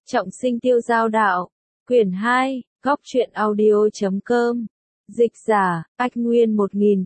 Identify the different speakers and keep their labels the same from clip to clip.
Speaker 1: Trọng sinh tiêu giao đạo. Quyển 2, góc truyện audio.com. Dịch giả, Ách Nguyên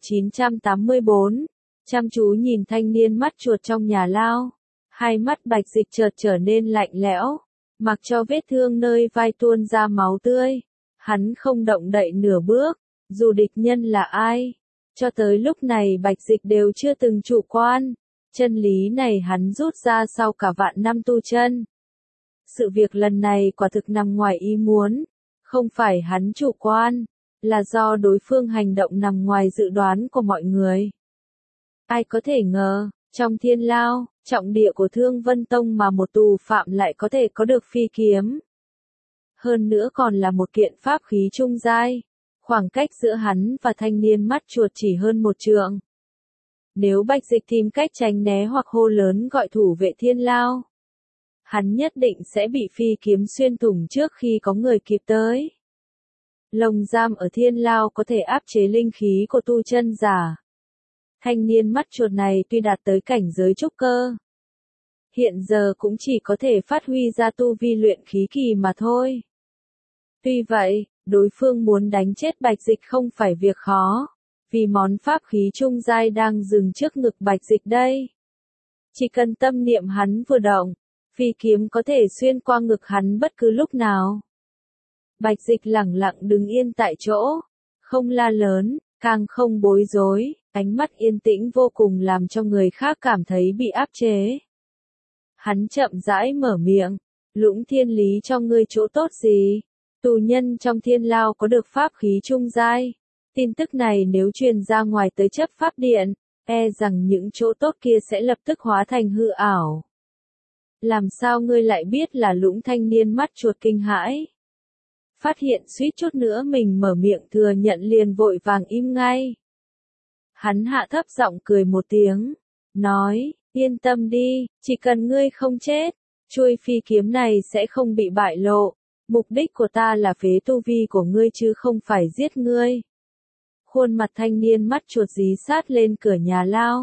Speaker 1: 1984. Chăm chú nhìn thanh niên mắt chuột trong nhà lao. Hai mắt Bạch Dịch chợt trở nên lạnh lẽo. Mặc cho vết thương nơi vai tuôn ra máu tươi. Hắn không động đậy nửa bước. Dù địch nhân là ai. Cho tới lúc này Bạch Dịch đều chưa từng chủ quan. Chân lý này hắn rút ra sau cả vạn năm tu chân. Sự việc lần này quả thực nằm ngoài ý muốn. Không phải hắn chủ quan, là do đối phương hành động nằm ngoài dự đoán của mọi người. Ai có thể ngờ, trong thiên lao, trọng địa của Thương Vân Tông mà một tù phạm lại có thể có được phi kiếm. Hơn nữa còn là một kiện pháp khí trung giai. Khoảng cách giữa hắn và thanh niên mắt chuột chỉ hơn một trượng. Nếu Bạch Dịch tìm cách tránh né hoặc hô lớn gọi thủ vệ thiên lao, hắn nhất định sẽ bị phi kiếm xuyên thủng trước khi có người kịp tới. Lồng giam ở thiên lao có thể áp chế linh khí của tu chân giả. Thanh niên mắt chuột này tuy đạt tới cảnh giới trúc cơ, hiện giờ cũng chỉ có thể phát huy ra tu vi luyện khí kỳ mà thôi. Tuy vậy, đối phương muốn đánh chết Bạch Dịch không phải việc khó, vì món pháp khí trung giai đang dừng trước ngực Bạch Dịch đây. Chỉ cần tâm niệm hắn vừa động, phi kiếm có thể xuyên qua ngực hắn bất cứ lúc nào. Bạch Dịch lẳng lặng đứng yên tại chỗ, không la lớn, càng không bối rối, ánh mắt yên tĩnh vô cùng làm cho người khác cảm thấy bị áp chế. Hắn chậm rãi mở miệng, Lũng Thiên Lý cho ngươi chỗ tốt gì? Tù nhân trong thiên lao có được pháp khí trung giai. Tin tức này nếu truyền ra ngoài tới chấp pháp điện, e rằng những chỗ tốt kia sẽ lập tức hóa thành hư ảo. Làm sao ngươi lại biết là Lũng? Thanh niên mắt chuột kinh hãi. Phát hiện suýt chút nữa mình mở miệng thừa nhận liền vội vàng im ngay. Hắn hạ thấp giọng cười một tiếng, nói, yên tâm đi, chỉ cần ngươi không chết, chuôi phi kiếm này sẽ không bị bại lộ. Mục đích của ta là phế tu vi của ngươi chứ không phải giết ngươi. Khuôn mặt thanh niên mắt chuột dí sát lên cửa nhà lao.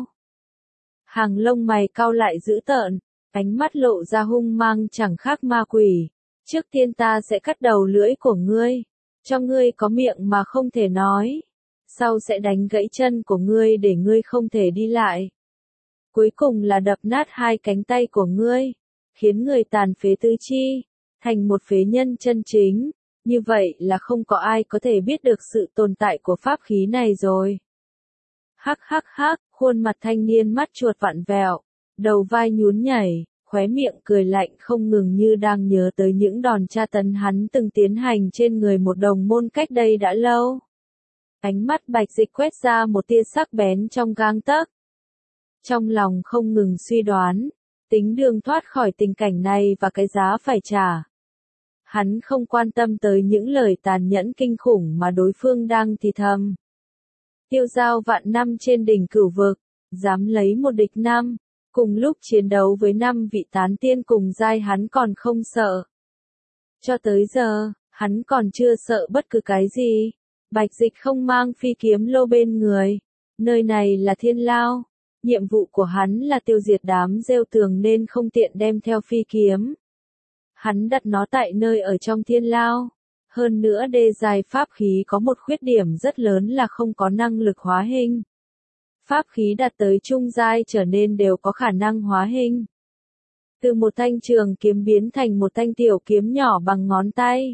Speaker 1: Hàng lông mày cau lại dữ tợn, ánh mắt lộ ra hung mang chẳng khác ma quỷ. Trước tiên ta sẽ cắt đầu lưỡi của ngươi, cho ngươi có miệng mà không thể nói. Sau sẽ đánh gãy chân của ngươi để ngươi không thể đi lại. Cuối cùng là đập nát hai cánh tay của ngươi, khiến người tàn phế tứ chi, thành một phế nhân chân chính. Như vậy là không có ai có thể biết được sự tồn tại của pháp khí này rồi. Hắc hắc hắc, khuôn mặt thanh niên mắt chuột vặn vẹo, đầu vai nhún nhảy, khóe miệng cười lạnh không ngừng như đang nhớ tới những đòn tra tấn hắn từng tiến hành trên người một đồng môn cách đây đã lâu. Ánh mắt Bạch Dịch quét ra một tia sắc bén trong gang tấc. Trong lòng không ngừng suy đoán, tính đường thoát khỏi tình cảnh này và cái giá phải trả. Hắn không quan tâm tới những lời tàn nhẫn kinh khủng mà đối phương đang thì thầm. Tiêu giao vạn năm trên đỉnh cửu vực, dám lấy một địch năm, cùng lúc chiến đấu với 5 vị tán tiên cùng giai hắn còn không sợ. Cho tới giờ, hắn còn chưa sợ bất cứ cái gì. Bạch Dịch không mang phi kiếm lô bên người. Nơi này là thiên lao. Nhiệm vụ của hắn là tiêu diệt đám rêu tường nên không tiện đem theo phi kiếm. Hắn đặt nó tại nơi ở trong thiên lao. Hơn nữa đê dài pháp khí có một khuyết điểm rất lớn là không có năng lực hóa hình. Pháp khí đạt tới trung giai trở nên đều có khả năng hóa hình. Từ một thanh trường kiếm biến thành một thanh tiểu kiếm nhỏ bằng ngón tay.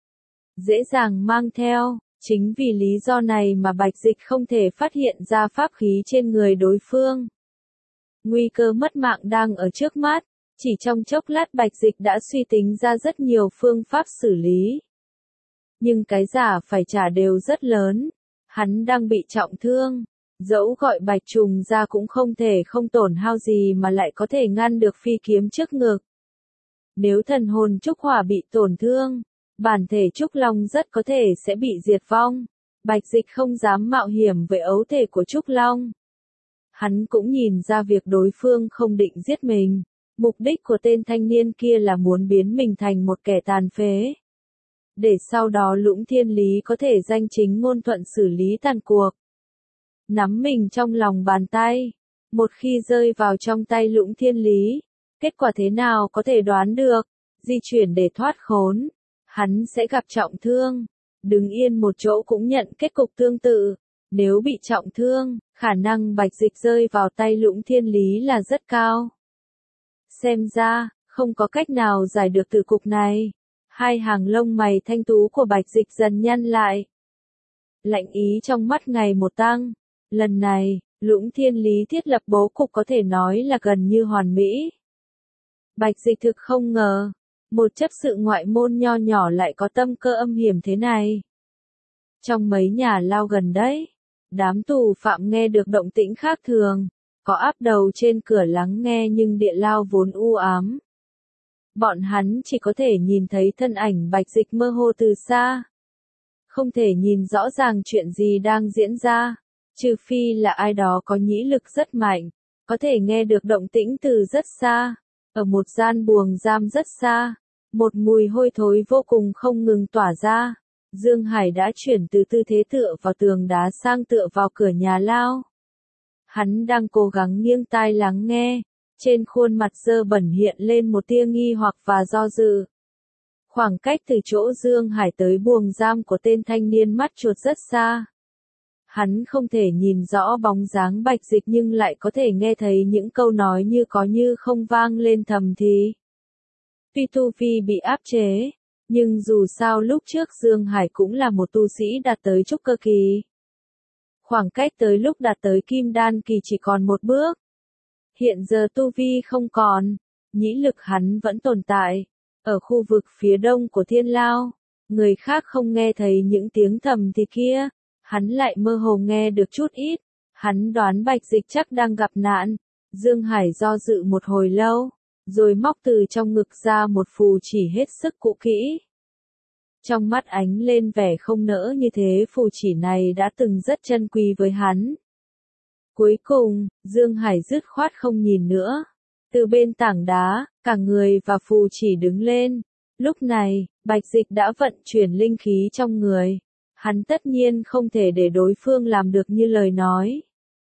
Speaker 1: Dễ dàng mang theo, chính vì lý do này mà Bạch Dịch không thể phát hiện ra pháp khí trên người đối phương. Nguy cơ mất mạng đang ở trước mắt. Chỉ trong chốc lát Bạch Dịch đã suy tính ra rất nhiều phương pháp xử lý. Nhưng cái giả phải trả đều rất lớn. Hắn đang bị trọng thương. Dẫu gọi Bạch Trùng ra cũng không thể không tổn hao gì mà lại có thể ngăn được phi kiếm trước ngực. Nếu thần hồn Trúc Hỏa bị tổn thương, bản thể Trúc Long rất có thể sẽ bị diệt vong. Bạch Dịch không dám mạo hiểm với ấu thể của Trúc Long. Hắn cũng nhìn ra việc đối phương không định giết mình. Mục đích của tên thanh niên kia là muốn biến mình thành một kẻ tàn phế. Để sau đó Lũng Thiên Lý có thể danh chính ngôn thuận xử lý tàn cuộc. Nắm mình trong lòng bàn tay. Một khi rơi vào trong tay Lũng Thiên Lý, kết quả thế nào có thể đoán được. di chuyển để thoát khốn. Hắn sẽ gặp trọng thương. Đứng yên một chỗ cũng nhận kết cục tương tự. Nếu bị trọng thương, khả năng Bạch Dịch rơi vào tay Lũng Thiên Lý là rất cao. Xem ra, không có cách nào giải được từ cục này. Hai hàng lông mày thanh tú của Bạch Dịch dần nhăn lại. Lạnh ý trong mắt ngày một tăng. Lần này, Lũng Thiên Lý thiết lập bố cục có thể nói là gần như hoàn mỹ. Bạch Dịch thực không ngờ, một chấp sự ngoại môn nho nhỏ lại có tâm cơ âm hiểm thế này. Trong mấy nhà lao gần đấy, đám tù phạm nghe được động tĩnh khác thường, có áp đầu trên cửa lắng nghe nhưng địa lao vốn u ám. Bọn hắn chỉ có thể nhìn thấy thân ảnh Bạch Dịch mơ hồ từ xa. Không thể nhìn rõ ràng chuyện gì đang diễn ra, trừ phi là ai đó có nhĩ lực rất mạnh, có thể nghe được động tĩnh từ rất xa. Ở một gian buồng giam rất xa, một mùi hôi thối vô cùng không ngừng tỏa ra. Dương Hải đã chuyển từ tư thế tựa vào tường đá sang tựa vào cửa nhà lao. Hắn đang cố gắng nghiêng tai lắng nghe, trên khuôn mặt dơ bẩn hiện lên một tia nghi hoặc và do dự. Khoảng cách từ chỗ Dương Hải tới buồng giam của tên thanh niên mắt chuột rất xa. Hắn không thể nhìn rõ bóng dáng Bạch Dịch nhưng lại có thể nghe thấy những câu nói như có như không vang lên thầm thì. Tuy tu vi bị áp chế, nhưng dù sao lúc trước Dương Hải cũng là một tu sĩ đạt tới trúc cơ kỳ. Khoảng cách tới lúc đạt tới kim đan kỳ chỉ còn một bước. Hiện giờ tu vi không còn, nhĩ lực hắn vẫn tồn tại. Ở khu vực phía đông của thiên lao, người khác không nghe thấy những tiếng thầm thì kia, hắn lại mơ hồ nghe được chút ít. Hắn đoán Bạch Dịch chắc đang gặp nạn. Dương Hải do dự một hồi lâu, rồi móc từ trong ngực ra một phù chỉ hết sức cũ kỹ. Trong mắt ánh lên vẻ không nỡ như thế phù chỉ này đã từng rất chân quý với hắn. Cuối cùng, Dương Hải dứt khoát không nhìn nữa. Từ bên tảng đá, cả người và phù chỉ đứng lên. Lúc này, Bạch Dịch đã vận chuyển linh khí trong người. Hắn tất nhiên không thể để đối phương làm được như lời nói.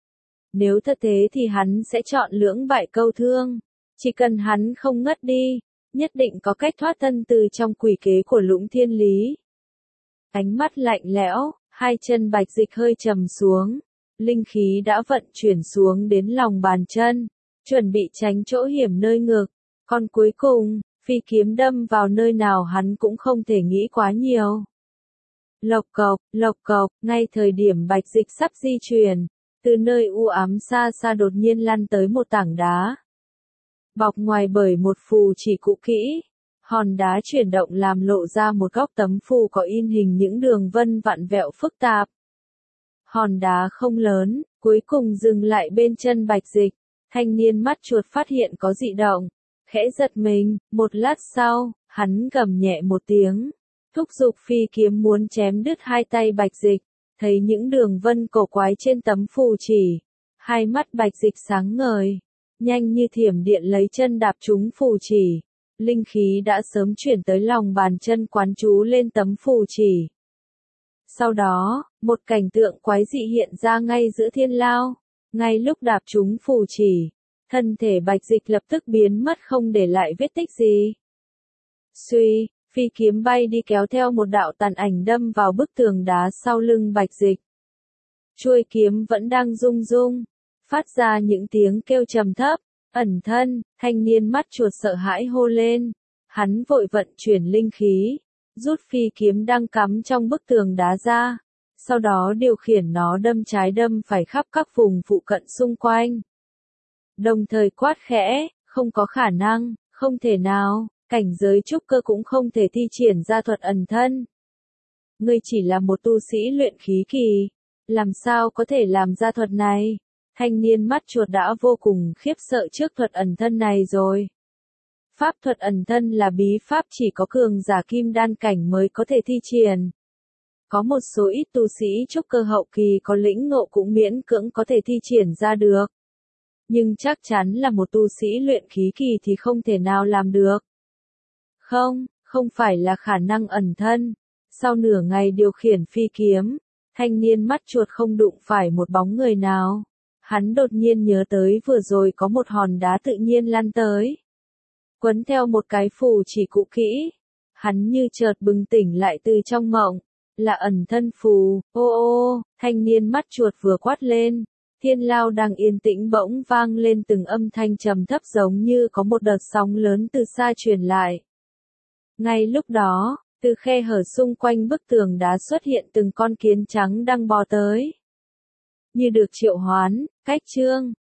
Speaker 1: Nếu thật thế thì hắn sẽ chọn lưỡng bại câu thương. Chỉ cần hắn không ngất đi, nhất định có cách thoát thân từ trong quỷ kế của Lũng Thiên Lý. Ánh mắt lạnh lẽo, hai chân Bạch Dịch hơi trầm xuống. Linh khí đã vận chuyển xuống đến lòng bàn chân, chuẩn bị tránh chỗ hiểm nơi ngực. Còn cuối cùng, phi kiếm đâm vào nơi nào hắn cũng không thể nghĩ quá nhiều. Lộc cộc, ngay thời điểm Bạch Dịch sắp di chuyển, từ nơi u ám xa xa đột nhiên lăn tới một tảng đá. Bọc ngoài bởi một phù chỉ cũ kỹ, hòn đá chuyển động làm lộ ra một góc tấm phù có in hình những đường vân vặn vẹo phức tạp. Hòn đá không lớn, cuối cùng dừng lại bên chân Bạch Dịch. Thanh niên mắt chuột phát hiện có dị động, khẽ giật mình. Một lát sau, hắn gầm nhẹ một tiếng, thúc giục phi kiếm muốn chém đứt hai tay Bạch Dịch. Thấy những đường vân cổ quái trên tấm phù chỉ, hai mắt Bạch Dịch sáng ngời, nhanh như thiểm điện lấy chân đạp trúng phù chỉ. Linh khí đã sớm chuyển tới lòng bàn chân quán chú lên tấm phù chỉ. Sau đó, một cảnh tượng quái dị hiện ra ngay giữa thiên lao. Ngay lúc đạp trúng phù chỉ, thân thể Bạch Dịch lập tức biến mất không để lại vết tích gì. Suy, phi kiếm bay đi kéo theo một đạo tàn ảnh đâm vào bức tường đá sau lưng Bạch Dịch. Chuôi kiếm vẫn đang rung rung, phát ra những tiếng kêu trầm thấp. Ẩn thân, thanh niên mắt chuột sợ hãi hô lên. Hắn vội vận chuyển linh khí, rút phi kiếm đang cắm trong bức tường đá ra. Sau đó điều khiển nó đâm trái đâm phải khắp các vùng phụ cận xung quanh. Đồng thời quát khẽ, không có khả năng, không thể nào, cảnh giới trúc cơ cũng không thể thi triển ra thuật ẩn thân. Ngươi chỉ là một tu sĩ luyện khí kỳ, làm sao có thể làm ra thuật này? Thanh niên mắt chuột đã vô cùng khiếp sợ trước thuật ẩn thân này rồi. Pháp thuật ẩn thân là bí pháp chỉ có cường giả kim đan cảnh mới có thể thi triển. Có một số ít tu sĩ trúc cơ hậu kỳ có lĩnh ngộ cũng miễn cưỡng có thể thi triển ra được. Nhưng chắc chắn là một tu sĩ luyện khí kỳ thì không thể nào làm được. Không phải là khả năng ẩn thân. Sau nửa ngày điều khiển phi kiếm, thanh niên mắt chuột không đụng phải một bóng người nào. Hắn đột nhiên nhớ tới vừa rồi có một hòn đá tự nhiên lăn tới. quấn theo một cái phù chỉ cũ kỹ. Hắn như chợt bừng tỉnh lại từ trong mộng, là ẩn thân phù. Ô ô, thanh niên mắt chuột vừa quát lên, thiên lao đang yên tĩnh bỗng vang lên từng âm thanh trầm thấp giống như có một đợt sóng lớn từ xa truyền lại. Ngay lúc đó, từ khe hở xung quanh bức tường đá xuất hiện từng con kiến trắng đang bò tới. Như được triệu hoán, cách chương.